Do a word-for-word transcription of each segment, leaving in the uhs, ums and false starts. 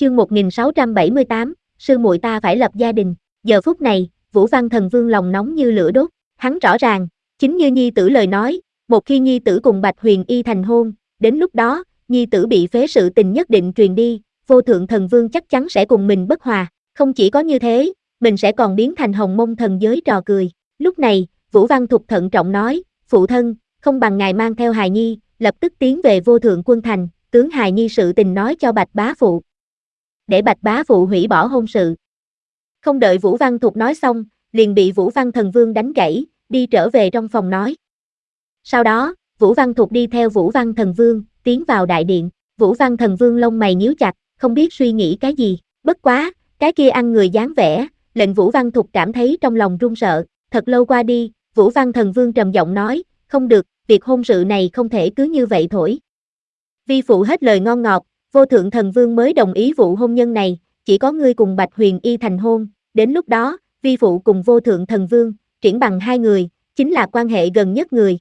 Chương một nghìn sáu trăm bảy mươi tám, sư muội ta phải lập gia đình. Giờ phút này, Vũ Văn Thần Vương lòng nóng như lửa đốt, hắn rõ ràng, chính như nhi tử lời nói, một khi nhi tử cùng Bạch Huyền Y thành hôn, đến lúc đó, nhi tử bị phế sự tình nhất định truyền đi, vô thượng thần vương chắc chắn sẽ cùng mình bất hòa, không chỉ có như thế, mình sẽ còn biến thành hồng mông thần giới trò cười. Lúc này, Vũ Văn Thục thận trọng nói, phụ thân, không bằng ngài mang theo hài nhi, lập tức tiến về vô thượng quân thành, tướng hài nhi sự tình nói cho Bạch bá phụ. Để Bạch bá phụ hủy bỏ hôn sự. Không đợi Vũ Văn Thục nói xong, liền bị Vũ Văn Thần Vương đánh gãy, đi trở về trong phòng nói. Sau đó, Vũ Văn Thục đi theo Vũ Văn Thần Vương, tiến vào đại điện, Vũ Văn Thần Vương lông mày nhíu chặt, không biết suy nghĩ cái gì, bất quá, cái kia ăn người dáng vẻ, lệnh Vũ Văn Thục cảm thấy trong lòng run sợ, thật lâu qua đi, Vũ Văn Thần Vương trầm giọng nói, không được, việc hôn sự này không thể cứ như vậy thổi. Vi phụ hết lời ngon ngọt, vô thượng thần vương mới đồng ý vụ hôn nhân này, chỉ có ngươi cùng Bạch Huyền Y thành hôn, đến lúc đó, vi phụ cùng vô thượng thần vương, triển bằng hai người, chính là quan hệ gần nhất người.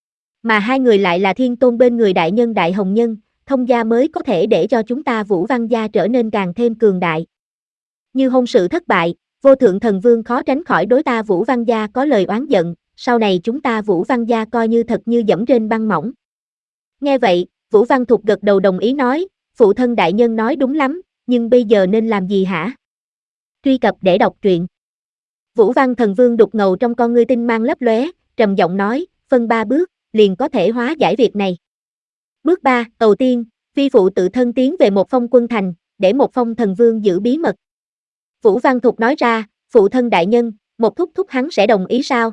Mà hai người lại là thiên tôn bên người đại nhân đại hồng nhân, thông gia mới có thể để cho chúng ta Vũ Văn gia trở nên càng thêm cường đại. Như hôn sự thất bại, vô thượng thần vương khó tránh khỏi đối ta Vũ Văn gia có lời oán giận, sau này chúng ta Vũ Văn gia coi như thật như dẫm trên băng mỏng. Nghe vậy, Vũ Văn Thục gật đầu đồng ý nói, phụ thân đại nhân nói đúng lắm, nhưng bây giờ nên làm gì hả? Truy cập để đọc truyện. Vũ Văn Thần Vương đục ngầu trong con ngươi tinh mang lấp lóe, trầm giọng nói, phân ba bước, liền có thể hóa giải việc này. Bước ba, đầu tiên, vi phụ tự thân tiến về một phong quân thành, để một phong thần vương giữ bí mật. Vũ Văn Thục nói ra, phụ thân đại nhân, một thúc thúc hắn sẽ đồng ý sao?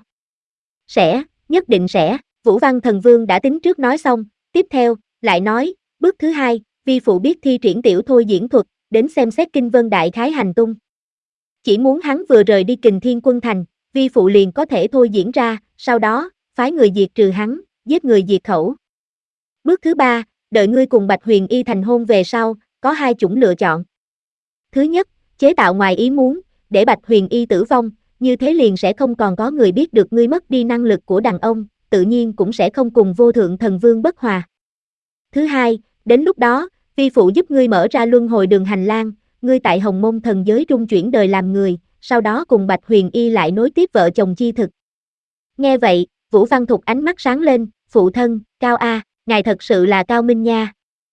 Sẽ, nhất định sẽ, Vũ Văn Thần Vương đã tính trước nói xong, tiếp theo, lại nói, bước thứ hai, vi phụ biết thi triển tiểu thôi diễn thuật, đến xem xét Kinh Vân đại khái hành tung. Chỉ muốn hắn vừa rời đi Kình Thiên quân thành, vi phụ liền có thể thôi diễn ra, sau đó, phái người diệt trừ hắn, giết người diệt khẩu. Bước thứ ba, đợi ngươi cùng Bạch Huyền Y thành hôn về sau, có hai chủng lựa chọn. Thứ nhất, chế tạo ngoài ý muốn, để Bạch Huyền Y tử vong, như thế liền sẽ không còn có người biết được ngươi mất đi năng lực của đàn ông, tự nhiên cũng sẽ không cùng vô thượng thần vương bất hòa. Thứ hai, đến lúc đó, vi phụ giúp ngươi mở ra luân hồi đường hành lang, ngươi tại hồng mông thần giới trung chuyển đời làm người, sau đó cùng Bạch Huyền Y lại nối tiếp vợ chồng chi thực. Nghe vậy, Vũ Văn Thục ánh mắt sáng lên, phụ thân, cao a, ngài thật sự là cao minh nha.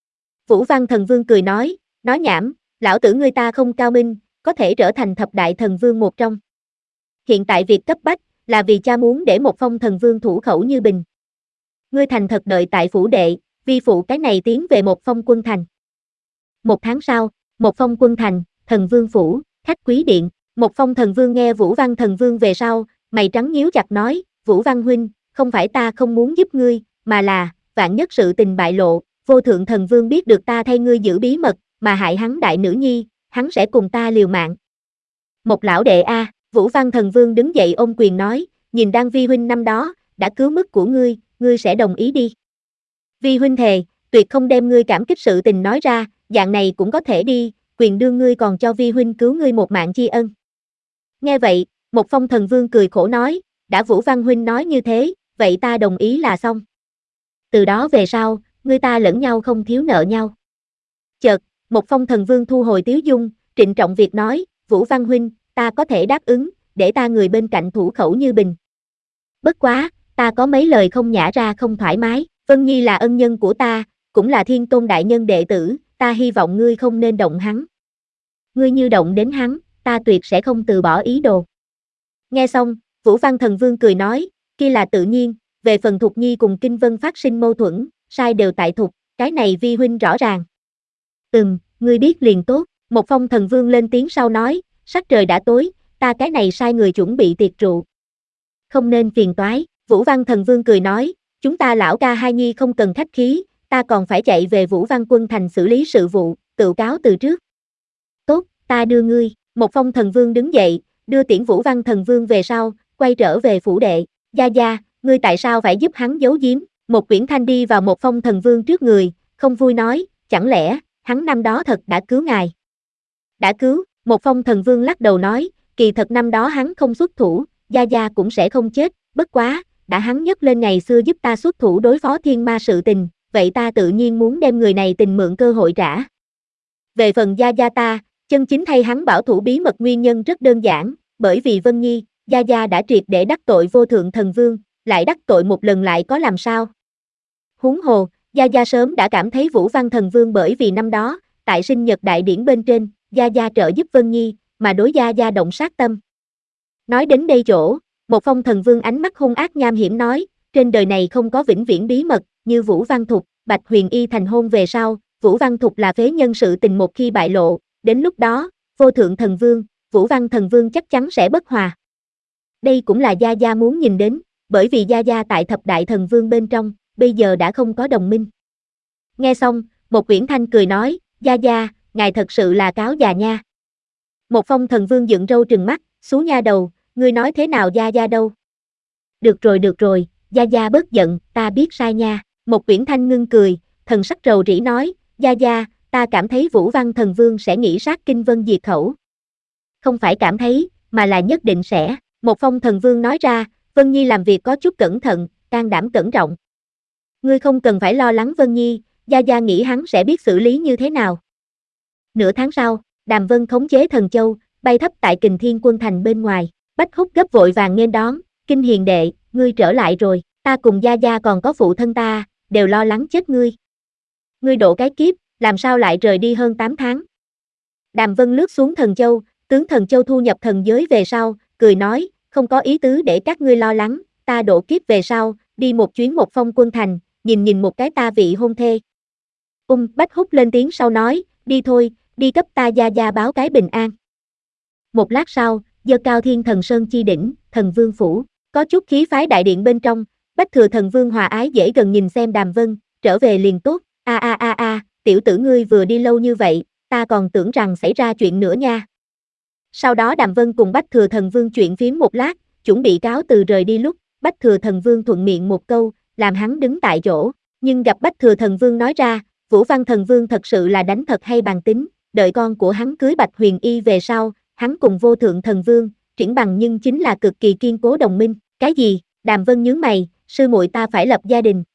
Vũ Văn Thần Vương cười nói, nói nhảm, lão tử ngươi ta không cao minh, có thể trở thành thập đại thần vương một trong. Hiện tại việc cấp bách, là vì cha muốn để một phong thần vương thủ khẩu như bình. Ngươi thành thật đợi tại phủ đệ, vi phụ cái này tiến về một phong quân thành. Một tháng sau, một phong quân thành, thần vương phủ, khách quý điện, một phong thần vương nghe Vũ Văn Thần Vương về sau, mày trắng nhíu chặt nói, Vũ Văn huynh, không phải ta không muốn giúp ngươi, mà là, vạn nhất sự tình bại lộ, vô thượng thần vương biết được ta thay ngươi giữ bí mật, mà hại hắn đại nữ nhi, hắn sẽ cùng ta liều mạng. Một lão đệ a, Vũ Văn Thần Vương đứng dậy ôm quyền nói, nhìn Đan vi huynh năm đó, đã cứu mức của ngươi, ngươi sẽ đồng ý đi. Vi huynh thề, tuyệt không đem ngươi cảm kích sự tình nói ra, dạng này cũng có thể đi, quyền đương ngươi còn cho vi huynh cứu ngươi một mạng tri ân. Nghe vậy, một phong thần vương cười khổ nói, đã Vũ Văn huynh nói như thế, vậy ta đồng ý là xong. Từ đó về sau, ngươi ta lẫn nhau không thiếu nợ nhau. Chợt, một phong thần vương thu hồi tiếu dung, trịnh trọng việc nói, Vũ Văn huynh, ta có thể đáp ứng, để ta người bên cạnh thủ khẩu như bình. Bất quá, ta có mấy lời không nhả ra không thoải mái, Vân Nhi là ân nhân của ta, cũng là thiên tôn đại nhân đệ tử, ta hy vọng ngươi không nên động hắn. Ngươi như động đến hắn, ta tuyệt sẽ không từ bỏ ý đồ. Nghe xong, Vũ Văn Thần Vương cười nói, kia là tự nhiên, về phần Thục Nhi cùng Kinh Vân phát sinh mâu thuẫn, sai đều tại Thục, cái này vi huynh rõ ràng. Ừm, ngươi biết liền tốt, một phong thần vương lên tiếng sau nói, sắc trời đã tối, ta cái này sai người chuẩn bị tiệc rượu. Không nên phiền toái, Vũ Văn Thần Vương cười nói, chúng ta lão ca hai nhi không cần khách khí, ta còn phải chạy về Vũ Văn quân thành xử lý sự vụ, tự cáo từ trước. Tốt, ta đưa ngươi, một phong thần vương đứng dậy, đưa tiễn Vũ Văn Thần Vương về sau, quay trở về phủ đệ, gia gia, ngươi tại sao phải giúp hắn giấu giếm, một quyển thanh đi vào một phong thần vương trước người, không vui nói, chẳng lẽ, hắn năm đó thật đã cứu ngài. Đã cứu, một phong thần vương lắc đầu nói, kỳ thật năm đó hắn không xuất thủ, gia gia cũng sẽ không chết, bất quá, đã hắn nhấc lên ngày xưa giúp ta xuất thủ đối phó thiên ma sự tình, vậy ta tự nhiên muốn đem người này tình mượn cơ hội trả. Về phần Gia Gia ta, chân chính thay hắn bảo thủ bí mật nguyên nhân rất đơn giản, bởi vì Vân Nhi, Gia Gia đã triệt để đắc tội vô thượng thần vương, lại đắc tội một lần lại có làm sao. Huống hồ, Gia Gia sớm đã cảm thấy Vũ Văn thần vương bởi vì năm đó, tại sinh nhật đại điển bên trên, Gia Gia trợ giúp Vân Nhi, mà đối Gia Gia động sát tâm. Nói đến đây chỗ, một phong thần vương ánh mắt hung ác nham hiểm nói, trên đời này không có vĩnh viễn bí mật, như Vũ Văn Thục, Bạch Huyền Y thành hôn về sau, Vũ Văn Thục là phế nhân sự tình một khi bại lộ, đến lúc đó, vô thượng thần vương, Vũ Văn thần vương chắc chắn sẽ bất hòa. Đây cũng là Gia Gia muốn nhìn đến, bởi vì Gia Gia tại thập đại thần vương bên trong, bây giờ đã không có đồng minh. Nghe xong, một Uyển Thanh cười nói, Gia Gia, ngài thật sự là cáo già nha. Một phong thần vương dựng râu trừng mắt, xú nha đầu, ngươi nói thế nào Gia Gia đâu. Được rồi được rồi, Gia Gia bớt giận, ta biết sai nha. Một Uyển Thanh ngưng cười, thần sắc rầu rĩ nói, Gia Gia, ta cảm thấy Vũ Văn thần vương sẽ nghĩ sát kinh vân diệt khẩu. Không phải cảm thấy, mà là nhất định sẽ. Một phong thần vương nói ra, Vân Nhi làm việc có chút cẩn thận, can đảm cẩn trọng. Ngươi không cần phải lo lắng Vân Nhi, Gia Gia nghĩ hắn sẽ biết xử lý như thế nào. Nửa tháng sau, Đàm Vân khống chế thần châu, bay thấp tại Kình Thiên Quân thành bên ngoài. Bách Húc gấp vội vàng nghênh đón, Kinh hiền đệ, ngươi trở lại rồi, ta cùng Gia Gia còn có phụ thân ta, đều lo lắng chết ngươi. Ngươi độ cái kiếp, làm sao lại rời đi hơn tám tháng. Đàm Vân lướt xuống thần châu, tướng thần châu thu nhập thần giới về sau, cười nói, không có ý tứ để các ngươi lo lắng, ta độ kiếp về sau, đi một chuyến một phong quân thành, nhìn nhìn một cái ta vị hôn thê. Ung Bách Húc lên tiếng sau nói, đi thôi, đi cấp ta Gia Gia báo cái bình an. Một lát sau, giơ cao thiên thần sơn chi đỉnh, thần vương phủ, có chút khí phái đại điện bên trong, Bách Thừa thần vương hòa ái dễ gần nhìn xem Đàm Vân, trở về liền tốt, a a a a, tiểu tử ngươi vừa đi lâu như vậy, ta còn tưởng rằng xảy ra chuyện nữa nha. Sau đó Đàm Vân cùng Bách Thừa thần vương chuyện phím một lát, chuẩn bị cáo từ rời đi lúc, Bách Thừa thần vương thuận miệng một câu, làm hắn đứng tại chỗ, nhưng gặp Bách Thừa thần vương nói ra, Vũ Văn thần vương thật sự là đánh thật hay bàn tính, đợi con của hắn cưới Bạch Huyền Y về sau, hắn cùng vô thượng thần vương, triển bằng nhưng chính là cực kỳ kiên cố đồng minh. Cái gì? Đàm Vân nhướng mày, sư muội ta phải lập gia đình,